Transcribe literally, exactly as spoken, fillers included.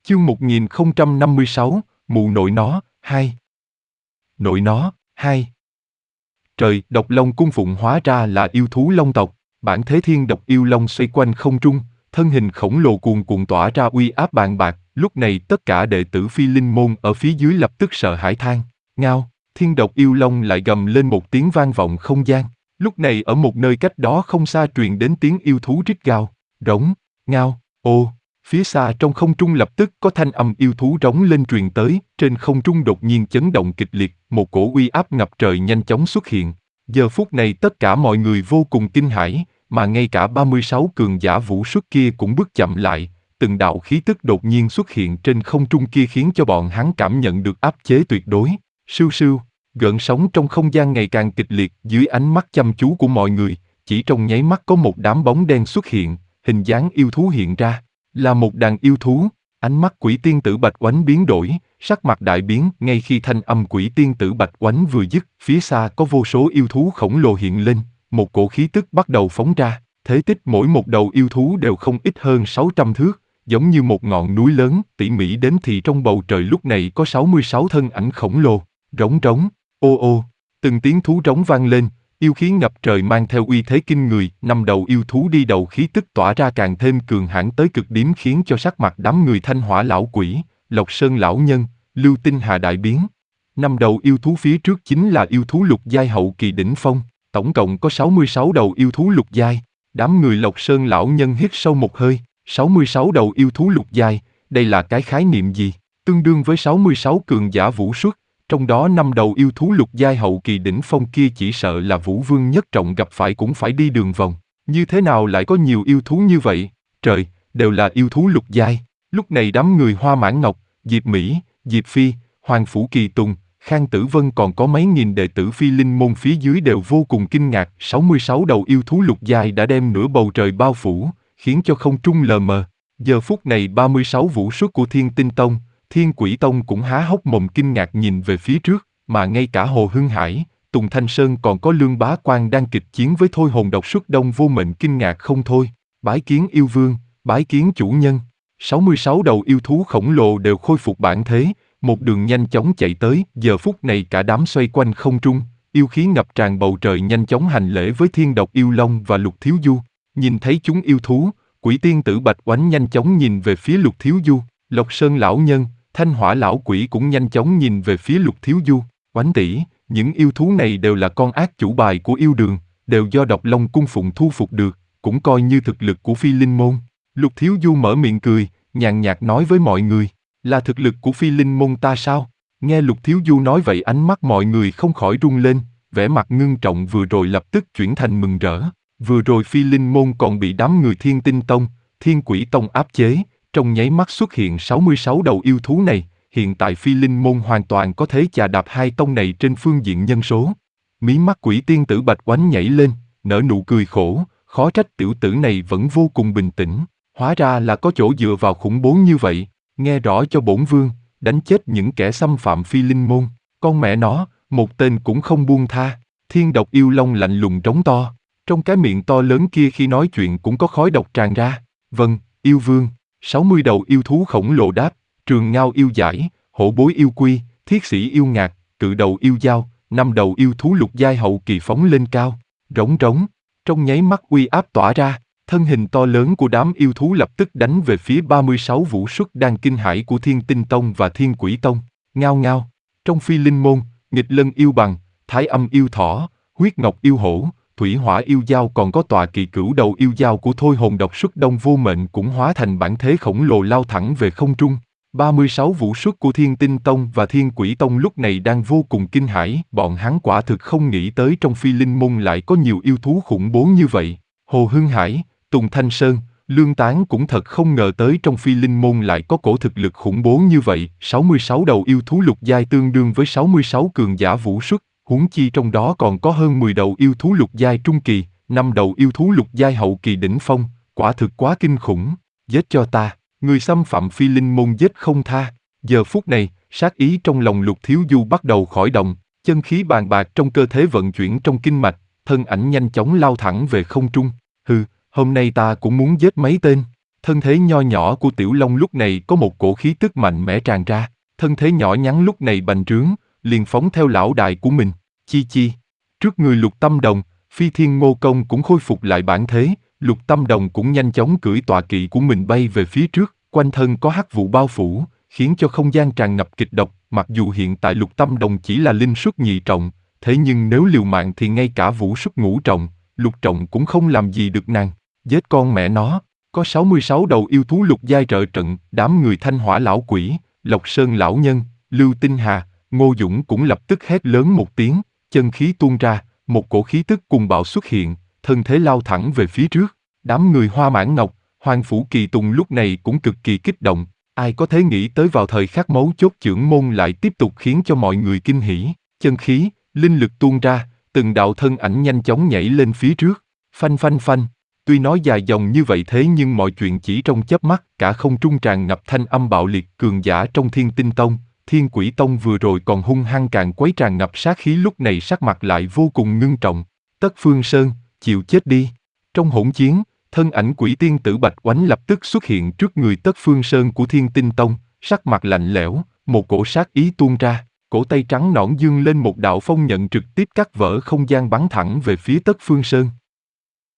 Chương một nghìn không trăm năm mươi sáu, Mụ nội nó, hai. Nội nó, hai. Trời, độc long cung phụng hóa ra là yêu thú long tộc, bản thế thiên độc yêu long xoay quanh không trung, thân hình khổng lồ cuồn cuộn tỏa ra uy áp bàn bạc, lúc này tất cả đệ tử Phi Linh môn ở phía dưới lập tức sợ hãi than, ngao, thiên độc yêu long lại gầm lên một tiếng vang vọng không gian, lúc này ở một nơi cách đó không xa truyền đến tiếng yêu thú rít gào, rống, ngao, ô. Phía xa trong không trung lập tức có thanh âm yêu thú rống lên truyền tới, trên không trung đột nhiên chấn động kịch liệt, một cổ uy áp ngập trời nhanh chóng xuất hiện. Giờ phút này tất cả mọi người vô cùng kinh hãi, mà ngay cả ba mươi sáu cường giả vũ xuất kia cũng bước chậm lại, từng đạo khí tức đột nhiên xuất hiện trên không trung kia khiến cho bọn hắn cảm nhận được áp chế tuyệt đối. Sưu sưu, gợn sóng trong không gian ngày càng kịch liệt dưới ánh mắt chăm chú của mọi người, chỉ trong nháy mắt có một đám bóng đen xuất hiện, hình dáng yêu thú hiện ra. Là một đàn yêu thú, ánh mắt quỷ tiên tử Bạch Oánh biến đổi, sắc mặt đại biến ngay khi thanh âm quỷ tiên tử Bạch Oánh vừa dứt, phía xa có vô số yêu thú khổng lồ hiện lên, một cổ khí tức bắt đầu phóng ra, thể tích mỗi một đầu yêu thú đều không ít hơn sáu trăm thước, giống như một ngọn núi lớn, tỉ mỉ đếm thì trong bầu trời lúc này có sáu mươi sáu thân ảnh khổng lồ, rống rống, ô ô, từng tiếng thú rống vang lên. Yêu khí ngập trời mang theo uy thế kinh người, năm đầu yêu thú đi đầu khí tức tỏa ra càng thêm cường hãn tới cực điểm khiến cho sắc mặt đám người Thanh Hỏa lão quỷ, Lộc Sơn lão nhân, Lưu Tinh Hà đại biến. Năm đầu yêu thú phía trước chính là yêu thú lục giai hậu kỳ đỉnh phong, tổng cộng có sáu mươi sáu đầu yêu thú lục giai. Đám người Lộc Sơn lão nhân hít sâu một hơi, sáu mươi sáu đầu yêu thú lục giai, đây là cái khái niệm gì? Tương đương với sáu mươi sáu cường giả vũ xuất. Trong đó năm đầu yêu thú lục giai hậu kỳ đỉnh phong kia chỉ sợ là Vũ Vương Nhất Trọng gặp phải cũng phải đi đường vòng. Như thế nào lại có nhiều yêu thú như vậy? Trời, đều là yêu thú lục giai. Lúc này đám người Hoa Mãn Ngọc, Diệp Mỹ, Diệp Phi, Hoàng Phủ Kỳ Tùng, Khang Tử Vân còn có mấy nghìn đệ tử Phi Linh môn phía dưới đều vô cùng kinh ngạc. sáu mươi sáu đầu yêu thú lục giai đã đem nửa bầu trời bao phủ, khiến cho không trung lờ mờ. Giờ phút này ba mươi sáu vũ xuất của Thiên Tinh Tông, Thiên Quỷ Tông cũng há hốc mồm kinh ngạc nhìn về phía trước, mà ngay cả Hồ Hưng Hải, Tùng Thanh Sơn còn có Lương Bá Quan đang kịch chiến với Thôi Hồn Độc Xuất Đông Vô Mệnh kinh ngạc không thôi. Bái kiến yêu vương, bái kiến chủ nhân. sáu mươi sáu đầu yêu thú khổng lồ đều khôi phục bản thế, một đường nhanh chóng chạy tới, giờ phút này cả đám xoay quanh không trung, yêu khí ngập tràn bầu trời nhanh chóng hành lễ với Thiên Độc Yêu Long và Lục Thiếu Du. Nhìn thấy chúng yêu thú, quỷ tiên tử Bạch Oánh nhanh chóng nhìn về phía Lục Thiếu Du, Lộc Sơn lão nhân, Thanh Hỏa lão quỷ cũng nhanh chóng nhìn về phía Lục Thiếu Du. Oánh tỷ, những yêu thú này đều là con ác chủ bài của yêu đường, đều do Độc Long cung phụng thu phục được, cũng coi như thực lực của Phi Linh môn. Lục Thiếu Du mở miệng cười, nhàn nhạt nói với mọi người, là thực lực của Phi Linh môn ta sao? Nghe Lục Thiếu Du nói vậy ánh mắt mọi người không khỏi rung lên, vẻ mặt ngưng trọng vừa rồi lập tức chuyển thành mừng rỡ. Vừa rồi Phi Linh môn còn bị đám người Thiên Tinh Tông, Thiên Quỷ Tông áp chế, trong nháy mắt xuất hiện sáu mươi sáu đầu yêu thú này, hiện tại Phi Linh môn hoàn toàn có thể chà đạp hai tông này trên phương diện nhân số. Mí mắt quỷ tiên tử Bạch Oánh nhảy lên, nở nụ cười khổ, khó trách tiểu tử này vẫn vô cùng bình tĩnh, hóa ra là có chỗ dựa vào khủng bố như vậy, nghe rõ cho bổn vương, đánh chết những kẻ xâm phạm Phi Linh môn, con mẹ nó, một tên cũng không buông tha. Thiên Độc Yêu Long lạnh lùng trống to, trong cái miệng to lớn kia khi nói chuyện cũng có khói độc tràn ra. Vâng, yêu vương. sáu mươi đầu yêu thú khổng lồ đáp, Trường Ngao yêu giải, Hổ Bối yêu quy, Thiết Sĩ yêu ngạc, Cự đầu yêu dao, năm đầu yêu thú lục giai hậu kỳ phóng lên cao, rống rống, trong nháy mắt uy áp tỏa ra, thân hình to lớn của đám yêu thú lập tức đánh về phía ba mươi sáu vũ xuất đang kinh hãi của Thiên Tinh Tông và Thiên Quỷ Tông. Ngao ngao, trong Phi Linh môn, Nghịch Lân yêu bằng, Thái Âm yêu thỏ, Huyết Ngọc yêu hổ, Thủy Hỏa yêu dao còn có tọa kỵ Cửu đầu yêu dao của Thôi Hồn Độc Xuất Đông Vô Mệnh cũng hóa thành bản thế khổng lồ lao thẳng về không trung. ba mươi sáu vũ xuất của Thiên Tinh Tông và Thiên Quỷ Tông lúc này đang vô cùng kinh hãi, bọn hắn quả thực không nghĩ tới trong Phi Linh môn lại có nhiều yêu thú khủng bố như vậy. Hồ Hưng Hải, Tùng Thanh Sơn, Lương Tán cũng thật không ngờ tới trong Phi Linh môn lại có cổ thực lực khủng bố như vậy, sáu mươi sáu đầu yêu thú lục giai tương đương với sáu mươi sáu cường giả vũ xuất. Huống chi trong đó còn có hơn mười đầu yêu thú lục giai trung kỳ, năm đầu yêu thú lục giai hậu kỳ đỉnh phong, quả thực quá kinh khủng. Giết cho ta, người xâm phạm Phi Linh môn giết không tha. Giờ phút này, sát ý trong lòng Lục Thiếu Du bắt đầu khởi động, chân khí bàn bạc trong cơ thể vận chuyển trong kinh mạch, thân ảnh nhanh chóng lao thẳng về không trung. Hừ, hôm nay ta cũng muốn giết mấy tên. Thân thế nho nhỏ của Tiểu Long lúc này có một cổ khí tức mạnh mẽ tràn ra, thân thế nhỏ nhắn lúc này bành trướng, liền phóng theo lão đại của mình, chi chi. Trước người Lục Tâm Đồng, Phi Thiên Ngô Công cũng khôi phục lại bản thế, Lục Tâm Đồng cũng nhanh chóng cưỡi tọa kỵ của mình bay về phía trước, quanh thân có hắc vụ bao phủ, khiến cho không gian tràn ngập kịch độc, mặc dù hiện tại Lục Tâm Đồng chỉ là linh xuất nhị trọng, thế nhưng nếu liều mạng thì ngay cả vũ xuất ngũ trọng, lục trọng cũng không làm gì được nàng, giết con mẹ nó. Có sáu mươi sáu đầu yêu thú lục giai trợ trận, đám người Thanh Hỏa lão quỷ, Lộc Sơn lão nhân, Lưu Tinh Hà, Ngô Dũng cũng lập tức hét lớn một tiếng, chân khí tuôn ra, một cổ khí tức cùng bạo xuất hiện, thân thế lao thẳng về phía trước. Đám người Hoa Mãn Ngọc, Hoàng Phủ Kỳ Tùng lúc này cũng cực kỳ kích động, ai có thể nghĩ tới vào thời khắc mấu chốt chưởng môn lại tiếp tục khiến cho mọi người kinh hỉ, chân khí, linh lực tuôn ra, từng đạo thân ảnh nhanh chóng nhảy lên phía trước, phanh phanh phanh. Tuy nói dài dòng như vậy thế nhưng mọi chuyện chỉ trong chớp mắt, cả không trung tràn ngập thanh âm bạo liệt, cường giả trong Thiên Tinh Tông, Thiên Quỷ Tông vừa rồi còn hung hăng càng quấy tràn ngập sát khí lúc này sắc mặt lại vô cùng ngưng trọng. Tất Phương Sơn, chịu chết đi. Trong hỗn chiến, thân ảnh quỷ tiên tử Bạch Oánh lập tức xuất hiện trước người Tất Phương Sơn của Thiên Tinh Tông, sắc mặt lạnh lẽo, một cổ sát ý tuôn ra, cổ tay trắng nõn dương lên một đạo phong nhận trực tiếp cắt vỡ không gian bắn thẳng về phía Tất Phương Sơn.